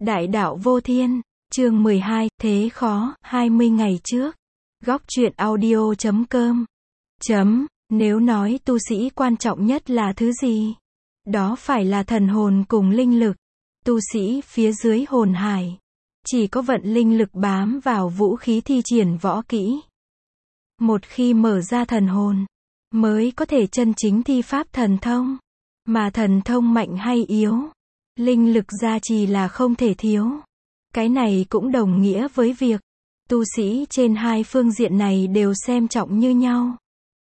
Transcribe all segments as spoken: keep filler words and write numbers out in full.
Đại đạo vô thiên, chương mười hai, thế khó, hai mươi ngày trước. Góc truyện audio chấm com. Chấm, nếu nói tu sĩ quan trọng nhất là thứ gì? Đó phải là thần hồn cùng linh lực. Tu sĩ phía dưới hồn hải. Chỉ có vận linh lực bám vào vũ khí thi triển võ kỹ. Một khi mở ra thần hồn, mới có thể chân chính thi pháp thần thông. Mà thần thông mạnh hay yếu, linh lực gia trì là không thể thiếu. Cái này cũng đồng nghĩa với việc, tu sĩ trên hai phương diện này đều xem trọng như nhau.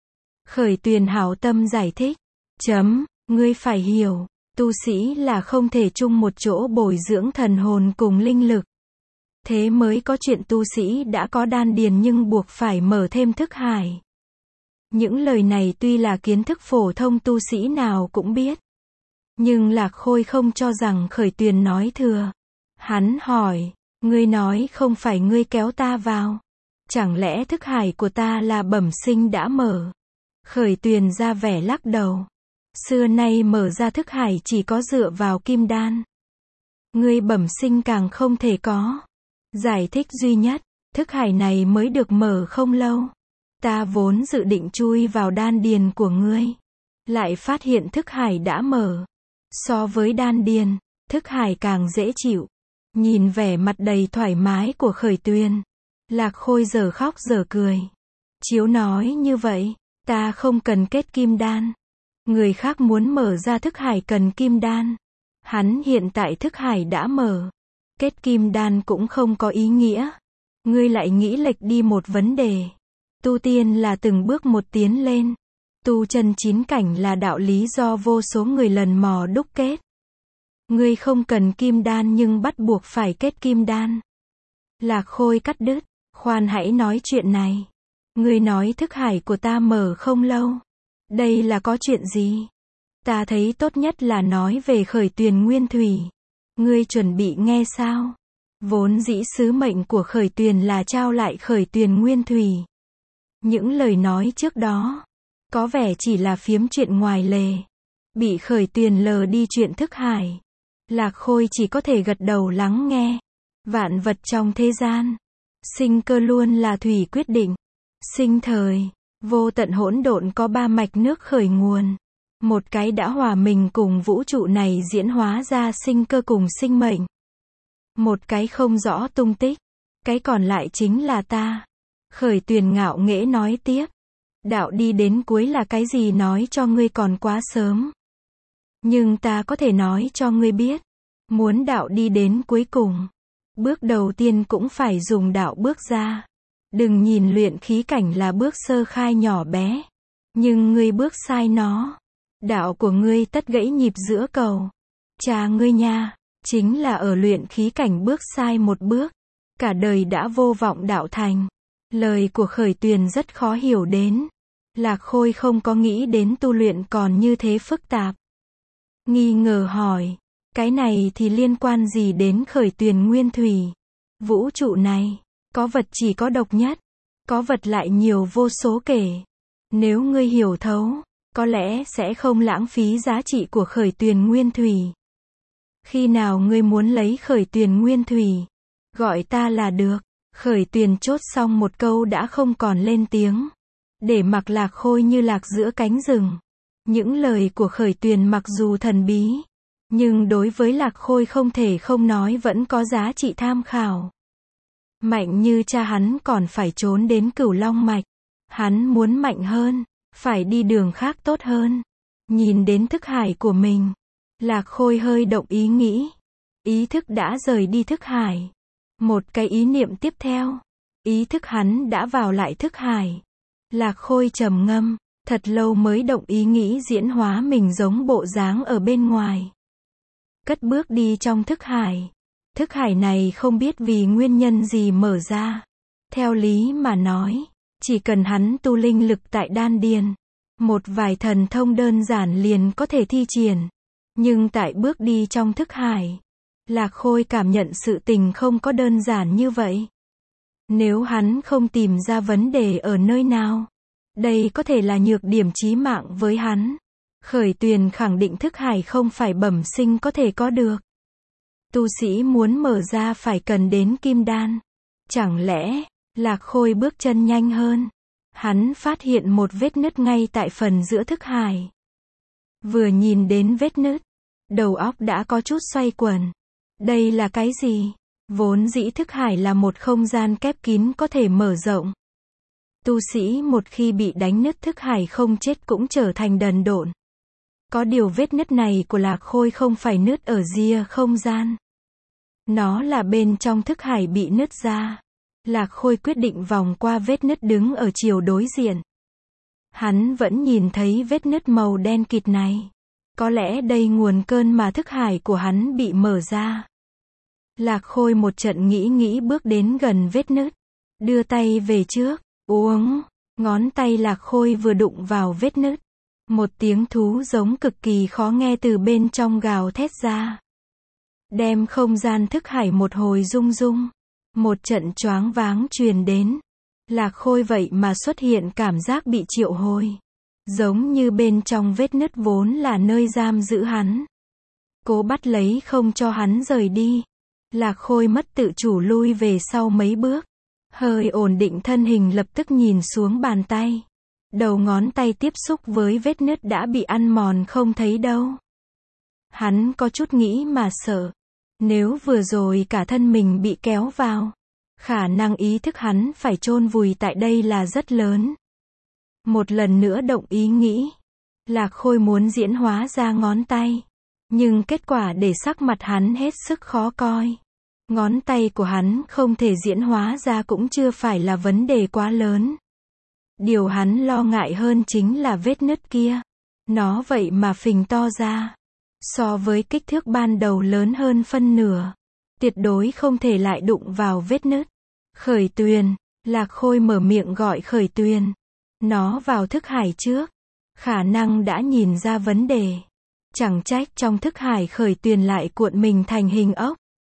Khởi Tuyền hảo tâm giải thích. Chấm, ngươi phải hiểu, tu sĩ là không thể chung một chỗ bồi dưỡng thần hồn cùng linh lực. Thế mới có chuyện tu sĩ đã có đan điền nhưng buộc phải mở thêm thức hải. Những lời này tuy là kiến thức phổ thông tu sĩ nào cũng biết. Nhưng Lạc Khôi không cho rằng Khởi Tuyền nói thừa. Hắn hỏi, ngươi nói không phải ngươi kéo ta vào. Chẳng lẽ thức hải của ta là bẩm sinh đã mở? Khởi Tuyền ra vẻ lắc đầu. Xưa nay mở ra thức hải chỉ có dựa vào kim đan. Ngươi bẩm sinh càng không thể có. Giải thích duy nhất, thức hải này mới được mở không lâu. Ta vốn dự định chui vào đan điền của ngươi. Lại phát hiện thức hải đã mở. So với đan điền, thức hải càng dễ chịu. Nhìn vẻ mặt đầy thoải mái của Khởi Tuyền, Lạc Khôi giờ khóc giờ cười. Chiếu nói như vậy, ta không cần kết kim đan. Người khác muốn mở ra thức hải cần kim đan. Hắn hiện tại thức hải đã mở. Kết kim đan cũng không có ý nghĩa. Ngươi lại nghĩ lệch đi một vấn đề. Tu tiên là từng bước một tiến lên. Tu chân chín cảnh là đạo lý do vô số người lần mò đúc kết. Ngươi không cần kim đan nhưng bắt buộc phải kết kim đan. Lạc Khôi cắt đứt. Khoan hãy nói chuyện này. Ngươi nói thức hải của ta mở không lâu. Đây là có chuyện gì? Ta thấy tốt nhất là nói về Khởi Tuyền Nguyên Thủy. Ngươi chuẩn bị nghe sao? Vốn dĩ sứ mệnh của Khởi Tuyền là trao lại Khởi Tuyền Nguyên Thủy. Những lời nói trước đó, có vẻ chỉ là phiếm chuyện ngoài lề. Bị Khởi Tuyền lờ đi chuyện thức hải. Lạc Khôi chỉ có thể gật đầu lắng nghe. Vạn vật trong thế gian, sinh cơ luôn là thủy quyết định. Sinh thời, vô tận hỗn độn có ba mạch nước khởi nguồn. Một cái đã hòa mình cùng vũ trụ này diễn hóa ra sinh cơ cùng sinh mệnh. Một cái không rõ tung tích. Cái còn lại chính là ta. Khởi Tuyền ngạo nghễ nói tiếp. Đạo đi đến cuối là cái gì nói cho ngươi còn quá sớm. Nhưng ta có thể nói cho ngươi biết. Muốn đạo đi đến cuối cùng. Bước đầu tiên cũng phải dùng đạo bước ra. Đừng nhìn luyện khí cảnh là bước sơ khai nhỏ bé. Nhưng ngươi bước sai nó. Đạo của ngươi tất gãy nhịp giữa cầu. Cha ngươi nha, chính là ở luyện khí cảnh bước sai một bước. Cả đời đã vô vọng đạo thành. Lời của Khởi Tuyền rất khó hiểu đến. Lạc Khôi không có nghĩ đến tu luyện còn như thế phức tạp. Nghi ngờ hỏi, cái này thì liên quan gì đến Khởi Tuyền Nguyên Thủy? Vũ trụ này, có vật chỉ có độc nhất. Có vật lại nhiều vô số kể. Nếu ngươi hiểu thấu, có lẽ sẽ không lãng phí giá trị của Khởi Tuyền Nguyên Thủy. Khi nào ngươi muốn lấy Khởi Tuyền Nguyên Thủy, gọi ta là được. Khởi Tuyền chốt xong một câu đã không còn lên tiếng. Để mặc Lạc Khôi như lạc giữa cánh rừng. Những lời của Khởi Tuyền mặc dù thần bí, nhưng đối với Lạc Khôi không thể không nói vẫn có giá trị tham khảo. Mạnh như cha hắn còn phải trốn đến Cửu Long Mạch. Hắn muốn mạnh hơn, phải đi đường khác tốt hơn. Nhìn đến thức hải của mình, Lạc Khôi hơi động ý nghĩ. Ý thức đã rời đi thức hải. Một cái ý niệm tiếp theo, ý thức hắn đã vào lại thức hải. Lạc Khôi trầm ngâm, thật lâu mới động ý nghĩ diễn hóa mình giống bộ dáng ở bên ngoài. Cất bước đi trong thức hải. Thức hải này không biết vì nguyên nhân gì mở ra. Theo lý mà nói, chỉ cần hắn tu linh lực tại đan điền, một vài thần thông đơn giản liền có thể thi triển. Nhưng tại bước đi trong thức hải, Lạc Khôi cảm nhận sự tình không có đơn giản như vậy. Nếu hắn không tìm ra vấn đề ở nơi nào, đây có thể là nhược điểm chí mạng với hắn. Khởi Tuyền khẳng định thức hải không phải bẩm sinh có thể có được. Tu sĩ muốn mở ra phải cần đến kim đan. Chẳng lẽ, Lạc Khôi bước chân nhanh hơn. Hắn phát hiện một vết nứt ngay tại phần giữa thức hải. Vừa nhìn đến vết nứt, đầu óc đã có chút xoay quẩn. Đây là cái gì? Vốn dĩ thức hải là một không gian khép kín có thể mở rộng. Tu sĩ một khi bị đánh nứt thức hải không chết cũng trở thành đần độn. Có điều vết nứt này của Lạc Khôi không phải nứt ở rìa không gian. Nó là bên trong thức hải bị nứt ra. Lạc Khôi quyết định vòng qua vết nứt đứng ở chiều đối diện. Hắn vẫn nhìn thấy vết nứt màu đen kịt này. Có lẽ đây nguồn cơn mà thức hải của hắn bị mở ra. Lạc Khôi một trận nghĩ nghĩ bước đến gần vết nứt. Đưa tay về trước, uống. Ngón tay Lạc Khôi vừa đụng vào vết nứt. Một tiếng thú giống cực kỳ khó nghe từ bên trong gào thét ra. Đem không gian thức hải một hồi rung rung. Một trận choáng váng truyền đến. Lạc Khôi vậy mà xuất hiện cảm giác bị triệu hồi. Giống như bên trong vết nứt vốn là nơi giam giữ hắn. Cố bắt lấy không cho hắn rời đi. Lạc Khôi mất tự chủ lui về sau mấy bước. Hơi ổn định thân hình lập tức nhìn xuống bàn tay. Đầu ngón tay tiếp xúc với vết nứt đã bị ăn mòn không thấy đâu. Hắn có chút nghĩ mà sợ. Nếu vừa rồi cả thân mình bị kéo vào, khả năng ý thức hắn phải chôn vùi tại đây là rất lớn. Một lần nữa động ý nghĩ. Lạc Khôi muốn diễn hóa ra ngón tay. Nhưng kết quả để sắc mặt hắn hết sức khó coi. Ngón tay của hắn không thể diễn hóa ra cũng chưa phải là vấn đề quá lớn. Điều hắn lo ngại hơn chính là vết nứt kia. Nó vậy mà phình to ra. So với kích thước ban đầu lớn hơn phân nửa. Tuyệt đối không thể lại đụng vào vết nứt. Khởi Tuyền. Lạc Khôi mở miệng gọi Khởi Tuyền. Nó vào thức hải trước. Khả năng đã nhìn ra vấn đề. Chẳng trách trong thức hải Khởi Tuyền lại cuộn mình thành hình ốc.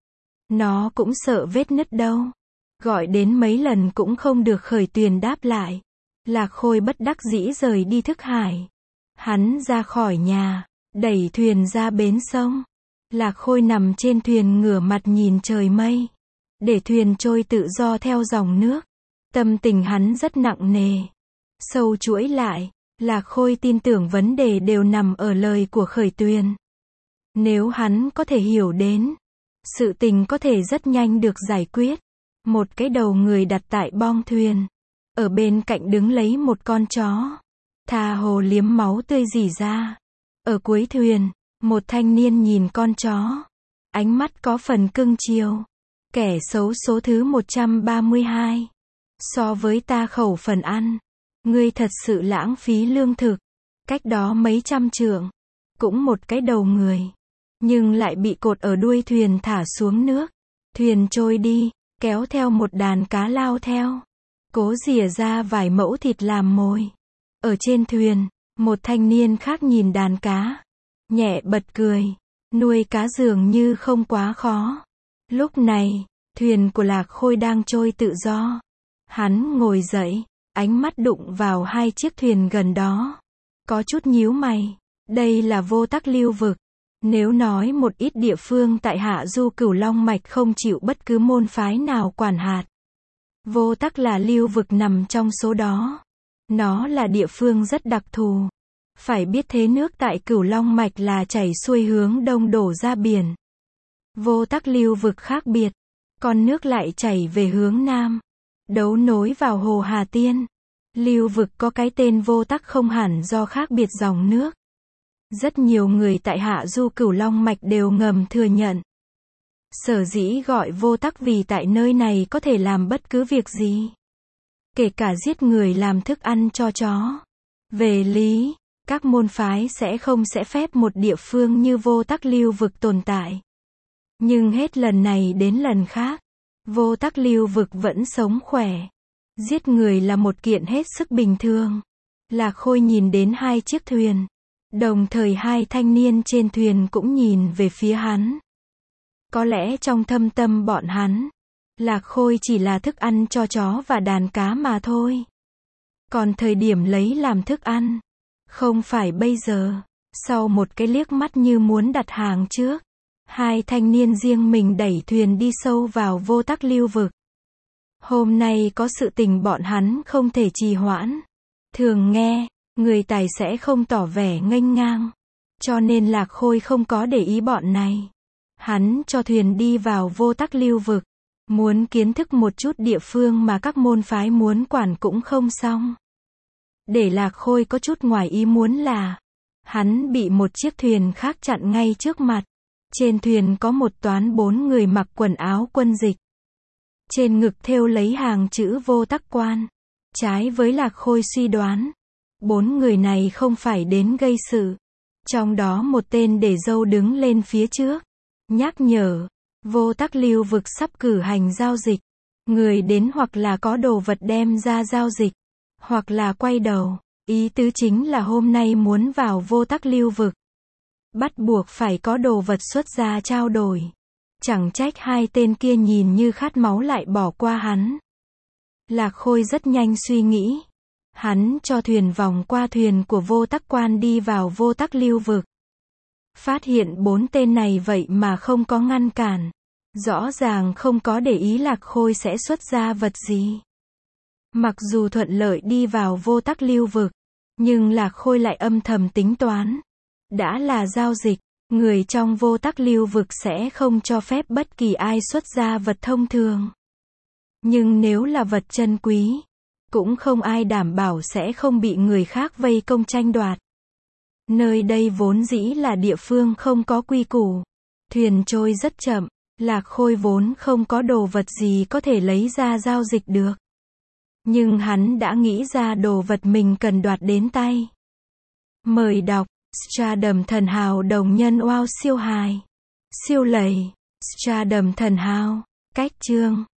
Nó cũng sợ vết nứt đâu. Gọi đến mấy lần cũng không được Khởi Tuyền đáp lại. Lạc Khôi bất đắc dĩ rời đi thức hải. Hắn ra khỏi nhà, đẩy thuyền ra bến sông. Lạc Khôi nằm trên thuyền ngửa mặt nhìn trời mây. Để thuyền trôi tự do theo dòng nước. Tâm tình hắn rất nặng nề. Sâu chuỗi lại, Lạc Khôi tin tưởng vấn đề đều nằm ở lời của Khởi Tuyền. Nếu hắn có thể hiểu đến, sự tình có thể rất nhanh được giải quyết. Một cái đầu người đặt tại bong thuyền. Ở bên cạnh đứng lấy một con chó. Tha hồ liếm máu tươi rỉ ra. Ở cuối thuyền, một thanh niên nhìn con chó. Ánh mắt có phần cưng chiều. Kẻ xấu số thứ một trăm ba mươi hai. So với ta khẩu phần ăn. Ngươi thật sự lãng phí lương thực. Cách đó mấy trăm trượng. Cũng một cái đầu người. Nhưng lại bị cột ở đuôi thuyền thả xuống nước. Thuyền trôi đi, kéo theo một đàn cá lao theo. Cố rỉa ra vài mẫu thịt làm mồi. Ở trên thuyền, một thanh niên khác nhìn đàn cá. Nhẹ bật cười. Nuôi cá dường như không quá khó. Lúc này, thuyền của Lạc Khôi đang trôi tự do. Hắn ngồi dậy, ánh mắt đụng vào hai chiếc thuyền gần đó. Có chút nhíu mày. Đây là vô tắc lưu vực. Nếu nói một ít địa phương tại Hạ Du Cửu Long Mạch không chịu bất cứ môn phái nào quản hạt. Vô tắc là lưu vực nằm trong số đó. Nó là địa phương rất đặc thù. Phải biết thế nước tại Cửu Long Mạch là chảy xuôi hướng đông đổ ra biển. Vô tắc lưu vực khác biệt. Con nước lại chảy về hướng nam. Đấu nối vào hồ Hà Tiên. Lưu vực có cái tên vô tắc không hẳn do khác biệt dòng nước. Rất nhiều người tại Hạ Du Cửu Long Mạch đều ngầm thừa nhận. Sở dĩ gọi vô tắc vì tại nơi này có thể làm bất cứ việc gì. Kể cả giết người làm thức ăn cho chó. Về lý, các môn phái sẽ không sẽ phép một địa phương như vô tắc lưu vực tồn tại. Nhưng hết lần này đến lần khác, vô tắc lưu vực vẫn sống khỏe. Giết người là một kiện hết sức bình thường. Lạc Khôi nhìn đến hai chiếc thuyền. Đồng thời hai thanh niên trên thuyền cũng nhìn về phía hắn. Có lẽ trong thâm tâm bọn hắn, Lạc Khôi chỉ là thức ăn cho chó và đàn cá mà thôi. Còn thời điểm lấy làm thức ăn, không phải bây giờ. Sau một cái liếc mắt như muốn đặt hàng trước, Hai thanh niên riêng mình đẩy thuyền đi sâu vào vô tắc lưu vực. Hôm nay có sự tình bọn hắn không thể trì hoãn. Thường nghe, người tài sẽ không tỏ vẻ nghênh ngang. Cho nên Lạc Khôi không có để ý bọn này. Hắn cho thuyền đi vào vô tắc lưu vực. Muốn kiến thức một chút địa phương mà các môn phái muốn quản cũng không xong. Để Lạc Khôi có chút ngoài ý muốn là, hắn bị một chiếc thuyền khác chặn ngay trước mặt. Trên thuyền có một toán bốn người mặc quần áo quân dịch. Trên ngực thêu lấy hàng chữ vô tắc quan. Trái với Lạc Khôi suy đoán, bốn người này không phải đến gây sự. Trong đó một tên để dâu đứng lên phía trước, nhắc nhở, vô tắc lưu vực sắp cử hành giao dịch. Người đến hoặc là có đồ vật đem ra giao dịch, hoặc là quay đầu. Ý tứ chính là hôm nay muốn vào vô tắc lưu vực, bắt buộc phải có đồ vật xuất ra trao đổi. Chẳng trách hai tên kia nhìn như khát máu lại bỏ qua hắn. Lạc Khôi rất nhanh suy nghĩ. Hắn cho thuyền vòng qua thuyền của vô tắc quan đi vào vô tắc lưu vực. Phát hiện bốn tên này vậy mà không có ngăn cản. Rõ ràng không có để ý Lạc Khôi sẽ xuất ra vật gì. Mặc dù thuận lợi đi vào vô tắc lưu vực, nhưng Lạc Khôi lại âm thầm tính toán. Đã là giao dịch, người trong vô tắc lưu vực sẽ không cho phép bất kỳ ai xuất ra vật thông thường. Nhưng nếu là vật chân quý, cũng không ai đảm bảo sẽ không bị người khác vây công tranh đoạt. Nơi đây vốn dĩ là địa phương không có quy củ. Thuyền trôi rất chậm, Lạc Khôi vốn không có đồ vật gì có thể lấy ra giao dịch được. Nhưng hắn đã nghĩ ra đồ vật mình cần đoạt đến tay. Mời đọc Stardom Thần Hào đồng nhân wow siêu hài. Siêu lầy. Stardom Thần Hào. Cách chương